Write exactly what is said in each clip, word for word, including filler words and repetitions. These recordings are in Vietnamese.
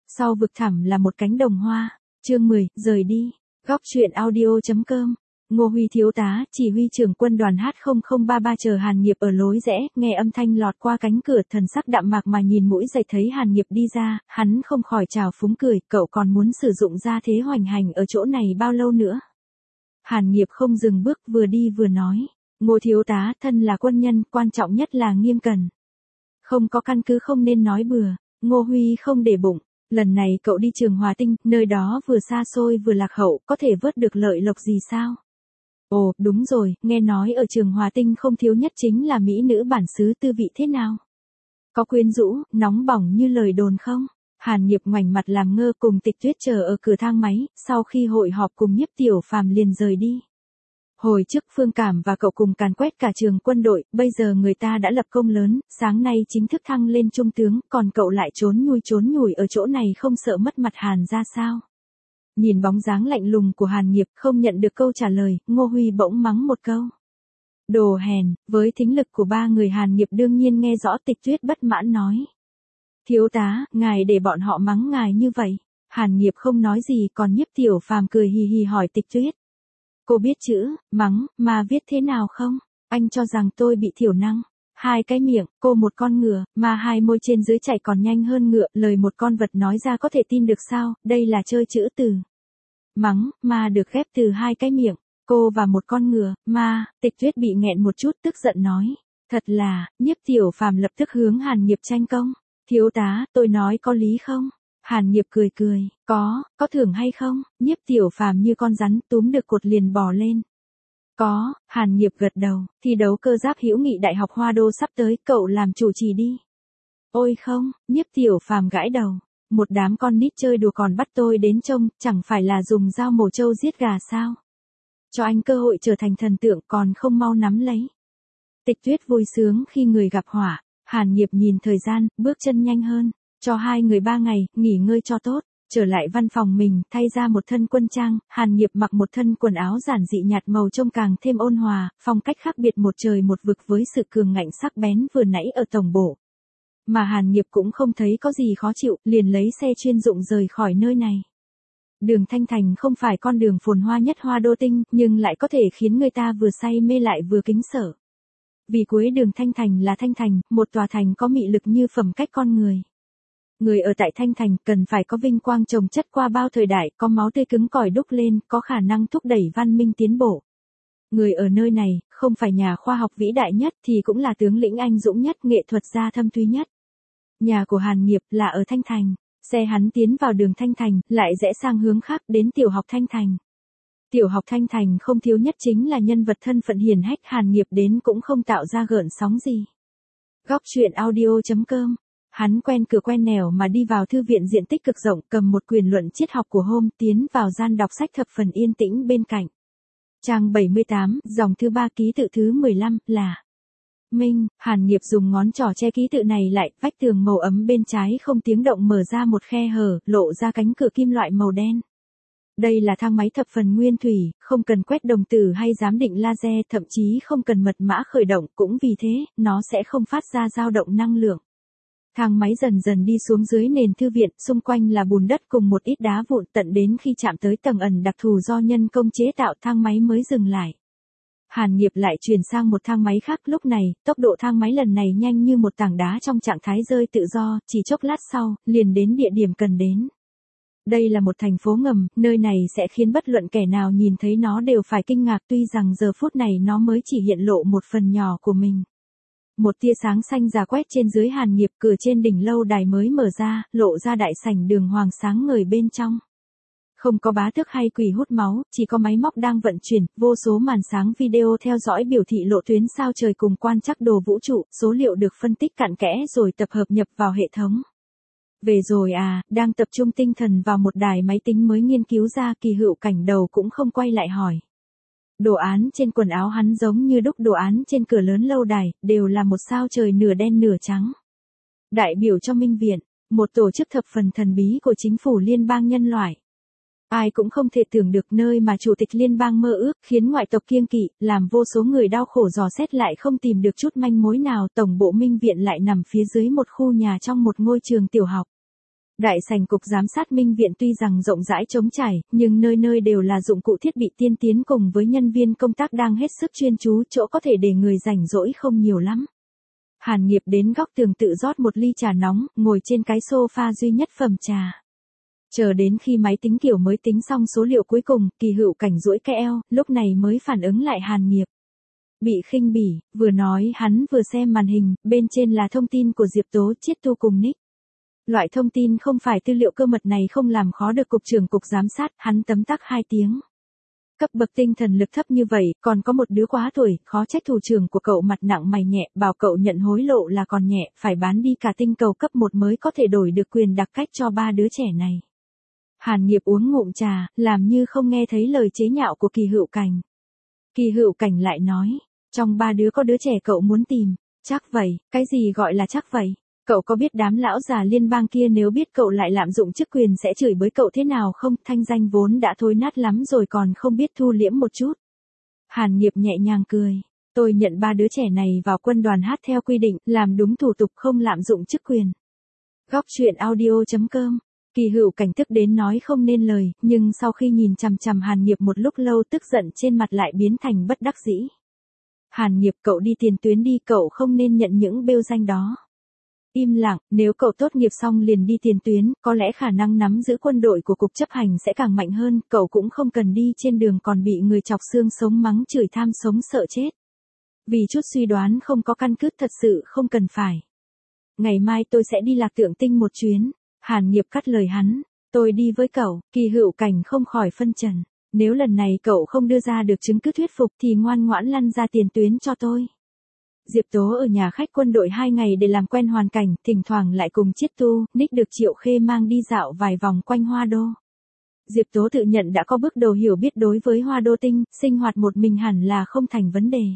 Sau vực thẳm là một cánh đồng hoa. Chương mười, rời đi. Góc truyện audio.com. Ngô Huy thiếu tá, chỉ huy trưởng quân đoàn H không không ba ba chờ Hàn Nghiệp ở lối rẽ, nghe âm thanh lọt qua cánh cửa, thần sắc đạm mạc mà nhìn mũi dày thấy Hàn Nghiệp đi ra, hắn không khỏi trào phúng cười, cậu còn muốn sử dụng gia thế hoành hành ở chỗ này bao lâu nữa? Hàn Nghiệp không dừng bước, vừa đi vừa nói, Ngô thiếu tá, thân là quân nhân, quan trọng nhất là nghiêm cẩn. Không có căn cứ không nên nói bừa. Ngô Huy không để bụng. Lần này cậu đi Trường Hòa Tinh, nơi đó vừa xa xôi vừa lạc hậu, có thể vớt được lợi lộc gì sao? Ồ, đúng rồi, nghe nói ở Trường Hòa Tinh không thiếu nhất chính là mỹ nữ bản xứ, tư vị thế nào? Có quyến rũ, nóng bỏng như lời đồn không? Hàn Nghiệp ngoảnh mặt làm ngơ, cùng Tịch Tuyết chờ ở cửa thang máy, sau khi hội họp cùng Nhiếp Tiểu Phàm liền rời đi. Hồi trước Phương Cảm và cậu cùng càn quét cả trường quân đội, bây giờ người ta đã lập công lớn, sáng nay chính thức thăng lên trung tướng, còn cậu lại trốn nhui trốn nhủi ở chỗ này không sợ mất mặt Hàn ra sao? Nhìn bóng dáng lạnh lùng của Hàn Nghiệp, không nhận được câu trả lời, Ngô Huy bỗng mắng một câu. Đồ hèn, với thính lực của ba người Hàn Nghiệp đương nhiên nghe rõ. Tịch Tuyết bất mãn nói. Thiếu tá, ngài để bọn họ mắng ngài như vậy. Hàn Nghiệp không nói gì, còn Nhiếp Tiểu Phàm cười hì hì hỏi Tịch Tuyết. Cô biết chữ, mắng, mà viết thế nào không? Anh cho rằng tôi bị thiểu năng. Hai cái miệng, cô một con ngựa, mà hai môi trên dưới chạy còn nhanh hơn ngựa, lời một con vật nói ra có thể tin được sao, đây là chơi chữ từ. Mắng, mà được ghép từ hai cái miệng, cô và một con ngựa, mà, Tịch Tuyết bị nghẹn một chút tức giận nói. Thật là, Nhiếp Tiểu Phàm lập tức hướng Hàn Nghiệp tranh công. Thiếu tá, tôi nói có lý không? Hàn Nghiệp cười cười, có, có thưởng hay không? Nhiếp Tiểu Phàm như con rắn túm được cột liền bò lên. Có, Hàn Nghiệp gật đầu, thi đấu cơ giáp hữu nghị Đại học Hoa Đô sắp tới, cậu làm chủ trì đi. Ôi không, Nhiếp Tiểu Phàm gãi đầu, một đám con nít chơi đùa còn bắt tôi đến trông, chẳng phải là dùng dao mổ trâu giết gà sao? Cho anh cơ hội trở thành thần tượng còn không mau nắm lấy. Tịch Tuyết vui sướng khi người gặp họa. Hàn Nghiệp nhìn thời gian, bước chân nhanh hơn. Cho hai người ba ngày, nghỉ ngơi cho tốt. Trở lại văn phòng mình, thay ra một thân quân trang, Hàn Nghiệp mặc một thân quần áo giản dị nhạt màu trông càng thêm ôn hòa, phong cách khác biệt một trời một vực với sự cường ngạnh sắc bén vừa nãy ở tổng bộ. Mà Hàn Nghiệp cũng không thấy có gì khó chịu, liền lấy xe chuyên dụng rời khỏi nơi này. Đường Thanh Thành không phải con đường phồn hoa nhất Hoa Đô Tinh, nhưng lại có thể khiến người ta vừa say mê lại vừa kính sợ. Vì cuối đường Thanh Thành là Thanh Thành, một tòa thành có mị lực như phẩm cách con người. Người ở tại Thanh Thành cần phải có vinh quang chồng chất qua bao thời đại, có máu tươi cứng cỏi đúc lên, có khả năng thúc đẩy văn minh tiến bộ. Người ở nơi này, không phải nhà khoa học vĩ đại nhất thì cũng là tướng lĩnh anh dũng nhất, nghệ thuật gia thâm thúy nhất. Nhà của Hàn Nghiệp là ở Thanh Thành, xe hắn tiến vào đường Thanh Thành, lại rẽ sang hướng khác đến tiểu học Thanh Thành. Tiểu học Thanh Thành không thiếu nhất chính là nhân vật thân phận hiển hách, Hàn Nghiệp đến cũng không tạo ra gợn sóng gì. Góc truyện audio.com. Hắn quen cửa quen nẻo mà đi vào thư viện diện tích cực rộng, cầm một quyển luận triết học của Hôm, tiến vào gian đọc sách thập phần yên tĩnh bên cạnh. Trang bảy mươi tám, dòng thứ ba ký tự thứ mười lăm, là Minh. Hàn Nghiệp dùng ngón trỏ che ký tự này lại, vách tường màu ấm bên trái không tiếng động mở ra một khe hở, lộ ra cánh cửa kim loại màu đen. Đây là thang máy thập phần nguyên thủy, không cần quét đồng tử hay giám định laser, thậm chí không cần mật mã khởi động, cũng vì thế, nó sẽ không phát ra dao động năng lượng. Thang máy dần dần đi xuống dưới nền thư viện, xung quanh là bùn đất cùng một ít đá vụn, tận đến khi chạm tới tầng ẩn đặc thù do nhân công chế tạo, thang máy mới dừng lại. Hàn Nghiệp lại chuyển sang một thang máy khác, lúc này, tốc độ thang máy lần này nhanh như một tảng đá trong trạng thái rơi tự do, chỉ chốc lát sau, liền đến địa điểm cần đến. Đây là một thành phố ngầm, nơi này sẽ khiến bất luận kẻ nào nhìn thấy nó đều phải kinh ngạc, tuy rằng giờ phút này nó mới chỉ hiện lộ một phần nhỏ của mình. Một tia sáng xanh rà quét trên dưới Hàn Nghiệp, cửa trên đỉnh lâu đài mới mở ra, lộ ra đại sảnh đường hoàng sáng ngời bên trong. Không có bá tước hay quỷ hút máu, chỉ có máy móc đang vận chuyển, vô số màn sáng video theo dõi biểu thị lộ tuyến sao trời cùng quan trắc đồ vũ trụ, số liệu được phân tích cặn kẽ rồi tập hợp nhập vào hệ thống. Về rồi à, đang tập trung tinh thần vào một đài máy tính mới nghiên cứu ra, Kỳ Hựu cảnh đầu cũng không quay lại hỏi. Đồ án trên quần áo hắn giống như đúc đồ án trên cửa lớn lâu đài, đều là một sao trời nửa đen nửa trắng. Đại biểu cho Minh Viện, một tổ chức thập phần thần bí của chính phủ liên bang nhân loại. Ai cũng không thể tưởng được nơi mà chủ tịch liên bang mơ ước, khiến ngoại tộc kiêng kỵ, làm vô số người đau khổ dò xét lại không tìm được chút manh mối nào, tổng bộ Minh Viện lại nằm phía dưới một khu nhà trong một ngôi trường tiểu học. Đại sảnh cục giám sát Minh viện tuy rằng rộng rãi trống trải, nhưng nơi nơi đều là dụng cụ thiết bị tiên tiến cùng với nhân viên công tác đang hết sức chuyên chú, chỗ có thể để người rảnh rỗi không nhiều lắm. Hàn Nghiệp đến góc tường tự rót một ly trà nóng, ngồi trên cái sofa duy nhất phẩm trà. Chờ đến khi máy tính kiểu mới tính xong số liệu cuối cùng, Kỳ Hựu Cảnh duỗi cái eo, lúc này mới phản ứng lại Hàn Nghiệp. Bị khinh bỉ, vừa nói hắn vừa xem màn hình, bên trên là thông tin của Diệp Tố, Chiết Tu cùng Nick. Loại thông tin không phải tư liệu cơ mật này không làm khó được cục trưởng cục giám sát, hắn tấm tắc hai tiếng. Cấp bậc tinh thần lực thấp như vậy, còn có một đứa quá tuổi, khó trách thủ trưởng của cậu mặt nặng mày nhẹ, bảo cậu nhận hối lộ là còn nhẹ, phải bán đi cả tinh cầu cấp một mới có thể đổi được quyền đặc cách cho ba đứa trẻ này. Hàn Nghiệp uống ngụm trà, làm như không nghe thấy lời chế nhạo của Kỳ Hựu Cảnh. Kỳ Hựu Cảnh lại nói, trong ba đứa có đứa trẻ cậu muốn tìm, chắc vậy, cái gì gọi là chắc vậy? Cậu có biết đám lão già liên bang kia nếu biết cậu lại lạm dụng chức quyền sẽ chửi bới cậu thế nào không? Thanh danh vốn đã thối nát lắm rồi còn không biết thu liễm một chút. Hàn Nghiệp nhẹ nhàng cười. Tôi nhận ba đứa trẻ này vào quân đoàn hát theo quy định, làm đúng thủ tục không lạm dụng chức quyền. Góc chuyện audio chấm com. Kỳ Hựu Cảnh tức đến nói không nên lời, nhưng sau khi nhìn chằm chằm Hàn Nghiệp một lúc lâu tức giận trên mặt lại biến thành bất đắc dĩ. Hàn Nghiệp, cậu đi tiền tuyến đi, cậu không nên nhận những bêu danh đó. Im lặng, nếu cậu tốt nghiệp xong liền đi tiền tuyến, có lẽ khả năng nắm giữ quân đội của cục chấp hành sẽ càng mạnh hơn, cậu cũng không cần đi trên đường còn bị người chọc xương sống mắng chửi tham sống sợ chết. Vì chút suy đoán không có căn cứ thật sự không cần phải. Ngày mai tôi sẽ đi Lạc Tượng Tinh một chuyến. Hàn Nghiệp cắt lời hắn, tôi đi với cậu. Kỳ Hựu Cảnh không khỏi phân trần. Nếu lần này cậu không đưa ra được chứng cứ thuyết phục thì ngoan ngoãn lăn ra tiền tuyến cho tôi. Diệp Tố ở nhà khách quân đội hai ngày để làm quen hoàn cảnh, thỉnh thoảng lại cùng Chiết Tu, Nick được Triệu Khê mang đi dạo vài vòng quanh Hoa Đô. Diệp Tố tự nhận đã có bước đầu hiểu biết đối với Hoa Đô Tinh, sinh hoạt một mình hẳn là không thành vấn đề.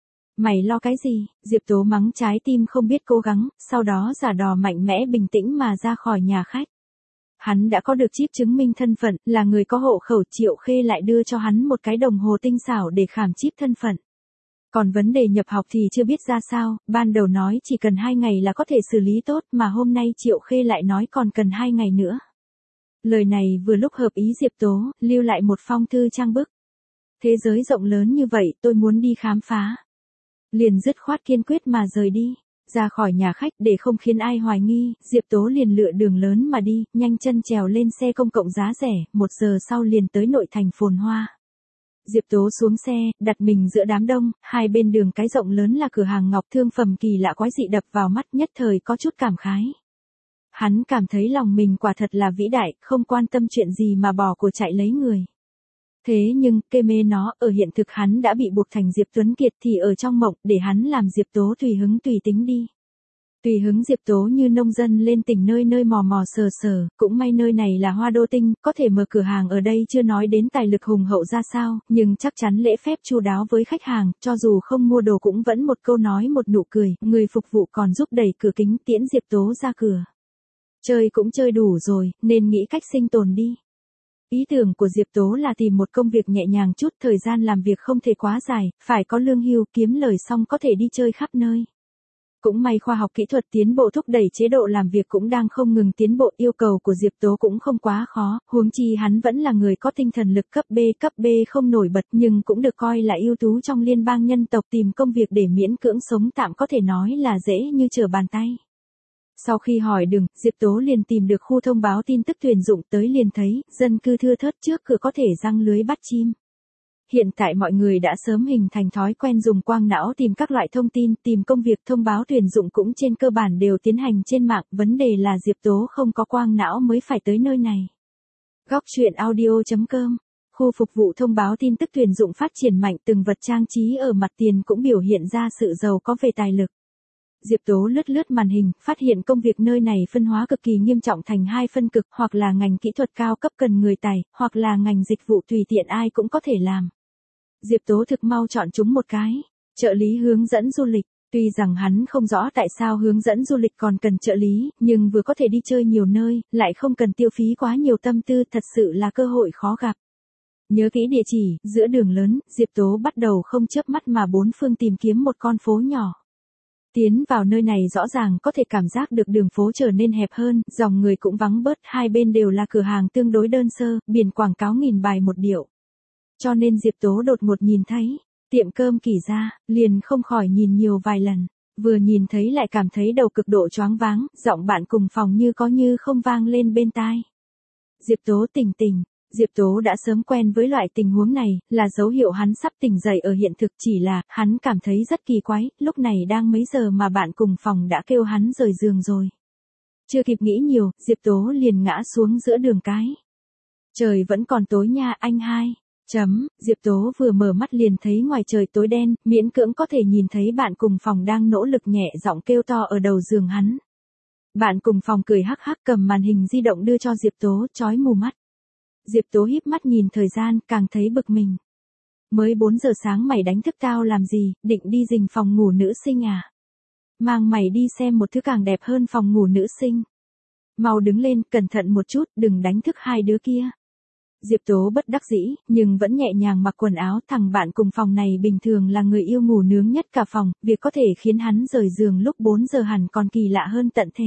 Mày lo cái gì? Diệp Tố mắng trái tim không biết cố gắng, sau đó giả đò mạnh mẽ bình tĩnh mà ra khỏi nhà khách. Hắn đã có được chip chứng minh thân phận, là người có hộ khẩu. Triệu Khê lại đưa cho hắn một cái đồng hồ tinh xảo để khảm chip thân phận. Còn vấn đề nhập học thì chưa biết ra sao, ban đầu nói chỉ cần hai ngày là có thể xử lý tốt mà hôm nay Triệu Khê lại nói còn cần hai ngày nữa. Lời này vừa lúc hợp ý Diệp Tố, lưu lại một phong thư trang bức. Thế giới rộng lớn như vậy tôi muốn đi khám phá. Liền dứt khoát kiên quyết mà rời đi. Ra khỏi nhà khách để không khiến ai hoài nghi, Diệp Tố liền lựa đường lớn mà đi, nhanh chân trèo lên xe công cộng giá rẻ, một giờ sau liền tới nội thành phồn hoa. Diệp Tố xuống xe, đặt mình giữa đám đông, hai bên đường cái rộng lớn là cửa hàng ngọc thương phẩm kỳ lạ quái dị đập vào mắt, nhất thời có chút cảm khái. Hắn cảm thấy lòng mình quả thật là vĩ đại, không quan tâm chuyện gì mà bỏ của chạy lấy người. Thế nhưng, kê mê nó, ở hiện thực hắn đã bị buộc thành Diệp Tuấn Kiệt thì ở trong mộng, để hắn làm Diệp Tố tùy hứng tùy tính đi. Tùy hứng Diệp Tố như nông dân lên tỉnh nơi nơi mò mò sờ sờ, cũng may nơi này là Hoa Đô Tinh, có thể mở cửa hàng ở đây chưa nói đến tài lực hùng hậu ra sao, nhưng chắc chắn lễ phép chu đáo với khách hàng, cho dù không mua đồ cũng vẫn một câu nói một nụ cười, người phục vụ còn giúp đẩy cửa kính tiễn Diệp Tố ra cửa. Chơi cũng chơi đủ rồi, nên nghĩ cách sinh tồn đi. Ý tưởng của Diệp Tố là tìm một công việc nhẹ nhàng chút, thời gian làm việc không thể quá dài, phải có lương hưu, kiếm lời xong có thể đi chơi khắp nơi. Cũng may khoa học kỹ thuật tiến bộ thúc đẩy chế độ làm việc cũng đang không ngừng tiến bộ, yêu cầu của Diệp Tố cũng không quá khó, huống chi hắn vẫn là người có tinh thần lực cấp B, cấp B không nổi bật nhưng cũng được coi là ưu tú trong liên bang nhân tộc, tìm công việc để miễn cưỡng sống tạm có thể nói là dễ như trở bàn tay. Sau khi hỏi đường, Diệp Tố liền tìm được khu thông báo tin tức tuyển dụng, tới liền thấy, dân cư thưa thớt, trước cửa có thể giăng lưới bắt chim. Hiện tại mọi người đã sớm hình thành thói quen dùng quang não tìm các loại thông tin, tìm công việc, thông báo tuyển dụng cũng trên cơ bản đều tiến hành trên mạng, vấn đề là Diệp Tố không có quang não mới phải tới nơi này. Góc chuyện audio chấm com. Khu phục vụ thông báo tin tức tuyển dụng phát triển mạnh, từng vật trang trí ở mặt tiền cũng biểu hiện ra sự giàu có về tài lực. Diệp Tố lướt lướt màn hình, phát hiện công việc nơi này phân hóa cực kỳ nghiêm trọng thành hai phân cực, hoặc là ngành kỹ thuật cao cấp cần người tài, hoặc là ngành dịch vụ tùy tiện ai cũng có thể làm. Diệp Tố thực mau chọn chúng một cái, trợ lý hướng dẫn du lịch. Tuy rằng hắn không rõ tại sao hướng dẫn du lịch còn cần trợ lý, nhưng vừa có thể đi chơi nhiều nơi, lại không cần tiêu phí quá nhiều tâm tư, thật sự là cơ hội khó gặp. Nhớ kỹ địa chỉ, giữa đường lớn, Diệp Tố bắt đầu không chớp mắt mà bốn phương tìm kiếm một con phố nhỏ. Tiến vào nơi này rõ ràng có thể cảm giác được đường phố trở nên hẹp hơn, dòng người cũng vắng bớt, hai bên đều là cửa hàng tương đối đơn sơ, biển quảng cáo nghìn bài một điệu. Cho nên Diệp Tố đột ngột nhìn thấy, tiệm cơm Kỳ Gia, liền không khỏi nhìn nhiều vài lần, vừa nhìn thấy lại cảm thấy đầu cực độ choáng váng, giọng bạn cùng phòng như có như không vang lên bên tai. Diệp Tố tỉnh tỉnh. Diệp Tố đã sớm quen với loại tình huống này, là dấu hiệu hắn sắp tỉnh dậy ở hiện thực, chỉ là, hắn cảm thấy rất kỳ quái, lúc này đang mấy giờ mà bạn cùng phòng đã kêu hắn rời giường rồi. Chưa kịp nghĩ nhiều, Diệp Tố liền ngã xuống giữa đường cái. Trời vẫn còn tối nha anh hai. Chấm, Diệp Tố vừa mở mắt liền thấy ngoài trời tối đen, miễn cưỡng có thể nhìn thấy bạn cùng phòng đang nỗ lực nhẹ giọng kêu to ở đầu giường hắn. Bạn cùng phòng cười hắc hắc cầm màn hình di động đưa cho Diệp Tố, chói mù mắt. Diệp Tố híp mắt nhìn thời gian, càng thấy bực mình. Mới bốn giờ sáng mày đánh thức tao làm gì, định đi rình phòng ngủ nữ sinh à? Mang mày đi xem một thứ càng đẹp hơn phòng ngủ nữ sinh. Mau đứng lên, cẩn thận một chút, đừng đánh thức hai đứa kia. Diệp Tố bất đắc dĩ, nhưng vẫn nhẹ nhàng mặc quần áo, thằng bạn cùng phòng này bình thường là người yêu ngủ nướng nhất cả phòng, việc có thể khiến hắn rời giường lúc bốn giờ hẳn còn kỳ lạ hơn tận thế.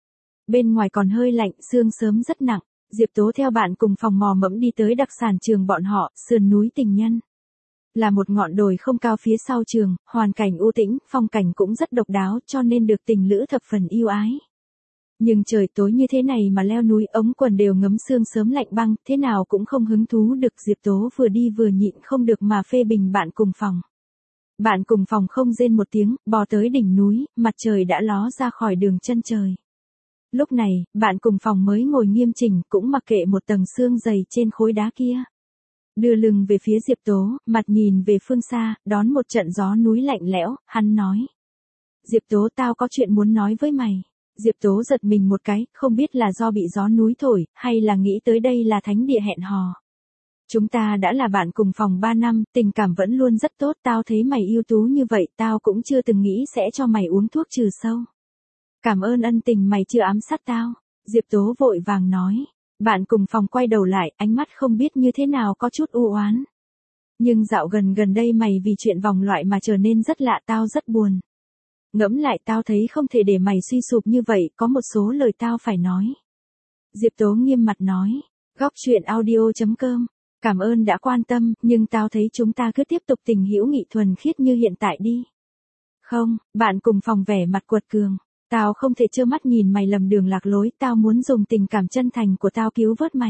Bên ngoài còn hơi lạnh, sương sớm rất nặng. Diệp Tố theo bạn cùng phòng mò mẫm đi tới đặc sản trường bọn họ, sườn núi Tình Nhân. Là một ngọn đồi không cao phía sau trường, hoàn cảnh u tĩnh, phong cảnh cũng rất độc đáo cho nên được tình lữ thập phần yêu ái. Nhưng trời tối như thế này mà leo núi ống quần đều ngấm sương sớm lạnh băng, thế nào cũng không hứng thú được. Diệp Tố vừa đi vừa nhịn không được mà phê bình bạn cùng phòng. Bạn cùng phòng không rên một tiếng, bò tới đỉnh núi, mặt trời đã ló ra khỏi đường chân trời. Lúc này, bạn cùng phòng mới ngồi nghiêm chỉnh, cũng mặc kệ một tầng sương dày trên khối đá kia. Đưa lưng về phía Diệp Tố, mặt nhìn về phương xa, đón một trận gió núi lạnh lẽo, hắn nói. Diệp Tố tao có chuyện muốn nói với mày. Diệp Tố giật mình một cái, không biết là do bị gió núi thổi, hay là nghĩ tới đây là thánh địa hẹn hò. Chúng ta đã là bạn cùng phòng ba năm, tình cảm vẫn luôn rất tốt, tao thấy mày ưu tú như vậy, tao cũng chưa từng nghĩ sẽ cho mày uống thuốc trừ sâu. Cảm ơn ân tình mày chưa ám sát tao. Diệp Tố vội vàng nói. Bạn cùng phòng quay đầu lại, ánh mắt không biết như thế nào có chút u oán. Nhưng dạo gần gần đây mày vì chuyện vòng loại mà trở nên rất lạ, tao rất buồn. Ngẫm lại tao thấy không thể để mày suy sụp như vậy, có một số lời tao phải nói. Diệp Tố nghiêm mặt nói. Góc truyện audio chấm com. Cảm ơn đã quan tâm, nhưng tao thấy chúng ta cứ tiếp tục tình hữu nghị thuần khiết như hiện tại đi. Không, bạn cùng phòng vẻ mặt quật cường. Tao không thể trơ mắt nhìn mày lầm đường lạc lối, tao muốn dùng tình cảm chân thành của tao cứu vớt mày.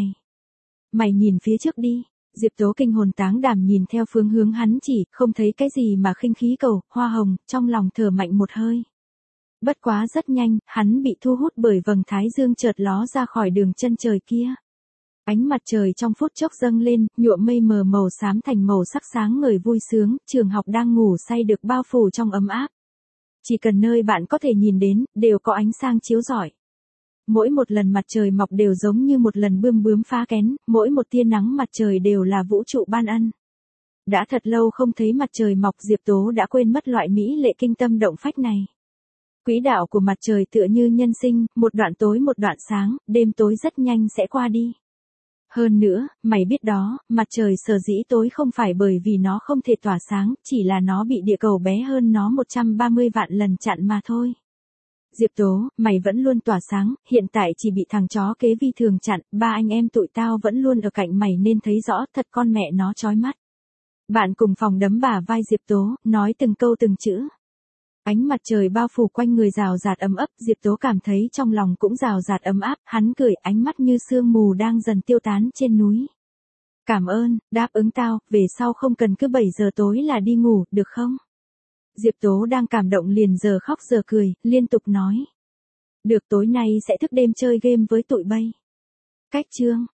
Mày nhìn phía trước đi. Diệp Tố kinh hồn táng đảm nhìn theo phương hướng hắn chỉ, không thấy cái gì mà khinh khí cầu, hoa hồng, trong lòng thở mạnh một hơi. Bất quá rất nhanh, hắn bị thu hút bởi vầng thái dương chợt ló ra khỏi đường chân trời kia. Ánh mặt trời trong phút chốc dâng lên, nhuộm mây mờ màu xám thành màu sắc sáng ngời vui sướng, trường học đang ngủ say được bao phủ trong ấm áp. Chỉ cần nơi bạn có thể nhìn đến, đều có ánh sáng chiếu rọi. Mỗi một lần mặt trời mọc đều giống như một lần bươm bướm phá kén, mỗi một tia nắng mặt trời đều là vũ trụ ban ân. Đã thật lâu không thấy mặt trời mọc, Diệp Tố đã quên mất loại mỹ lệ kinh tâm động phách này. Quỹ đạo của mặt trời tựa như nhân sinh, một đoạn tối một đoạn sáng, đêm tối rất nhanh sẽ qua đi. Hơn nữa, mày biết đó, mặt trời sở dĩ tối không phải bởi vì nó không thể tỏa sáng, chỉ là nó bị địa cầu bé hơn nó một trăm ba mươi vạn lần chặn mà thôi. Diệp Tố, mày vẫn luôn tỏa sáng, hiện tại chỉ bị thằng chó kế vi thường chặn, ba anh em tụi tao vẫn luôn ở cạnh mày nên thấy rõ, thật con mẹ nó chói mắt. Bạn cùng phòng đấm bả vai Diệp Tố, nói từng câu từng chữ. Ánh mặt trời bao phủ quanh người rào rạt ấm ấp, Diệp Tố cảm thấy trong lòng cũng rào rạt ấm áp, hắn cười, ánh mắt như sương mù đang dần tiêu tán trên núi. Cảm ơn, đáp ứng tao, về sau không cần cứ bảy giờ tối là đi ngủ, được không? Diệp Tố đang cảm động liền giờ khóc giờ cười, liên tục nói. Được, tối nay sẽ thức đêm chơi game với tụi bay. Cách chương.